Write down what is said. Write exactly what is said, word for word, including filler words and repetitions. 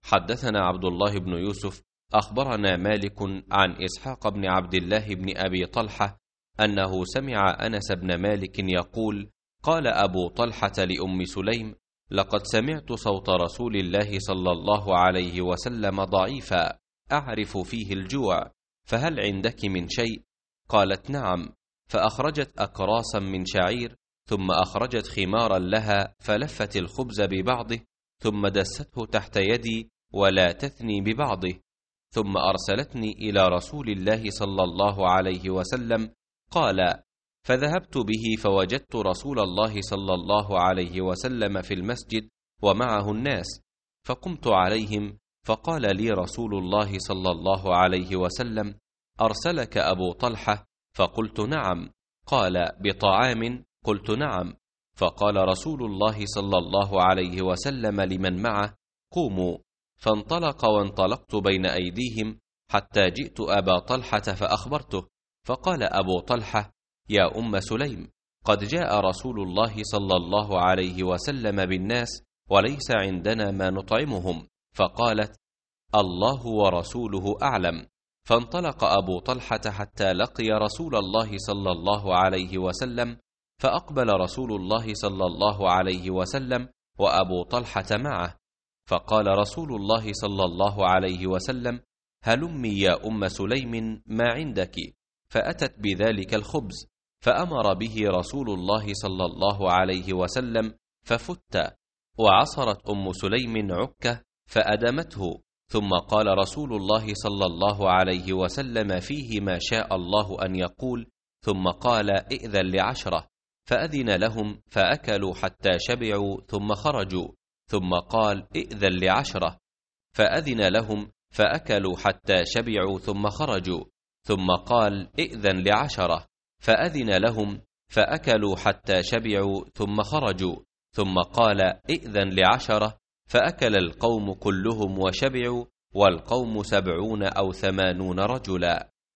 حدثنا عبد الله بن يوسف أخبرنا مالك عن إسحاق بن عبد الله بن أبي طلحة أنه سمع أنس بن مالك يقول: قال أبو طلحة لأم سليم: لقد سمعت صوت رسول الله صلى الله عليه وسلم ضعيفا أعرف فيه الجوع، فهل عندك من شيء؟ قالت: نعم. فأخرجت أكراسا من شعير، ثم أخرجت خمارا لها فلفت الخبز ببعضه، ثم دسته تحت يدي ولا تثني ببعضه، ثم أرسلتني إلى رسول الله صلى الله عليه وسلم. قال: فذهبت به فوجدت رسول الله صلى الله عليه وسلم في المسجد ومعه الناس، فقمت عليهم، فقال لي رسول الله صلى الله عليه وسلم: أرسلك أبو طلحة؟ فقلت: نعم. قال: بطعام؟ قلت: نعم. فقال رسول الله صلى الله عليه وسلم لمن معه: قوموا. فانطلق وانطلقت بين أيديهم حتى جئت أبا طلحة فأخبرته، فقال أبو طلحة: يا أم سليم، قد جاء رسول الله صلى الله عليه وسلم بالناس وليس عندنا ما نطعمهم. فقالت: الله ورسوله أعلم. فانطلق أبو طلحة حتى لقي رسول الله صلى الله عليه وسلم، فأقبل رسول الله صلى الله عليه وسلم وأبو طلحة معه، فقال رسول الله صلى الله عليه وسلم: هلمي يا أم سليم ما عندك. فأتت بذلك الخبز، فأمر به رسول الله صلى الله عليه وسلم ففت، وعصرت أم سليم عكة فأدمته، ثم قال رسول الله صلى الله عليه وسلم فيه ما شاء الله أن يقول، ثم قال: ائذن لعشرة، فأذن لهم فأكلوا حتى شبعوا ثم خرجوا، ثم قال: ائذن لعشرة، فأذن لهم فأكلوا حتى شبعوا ثم خرجوا، ثم قال: ائذن لعشرة، فأذن لهم فأكلوا حتى شبعوا ثم خرجوا، ثم قال: ائذن لعشرة، فأكل القوم كلهم وشبعوا، والقوم سبعون أو ثمانون رجلا.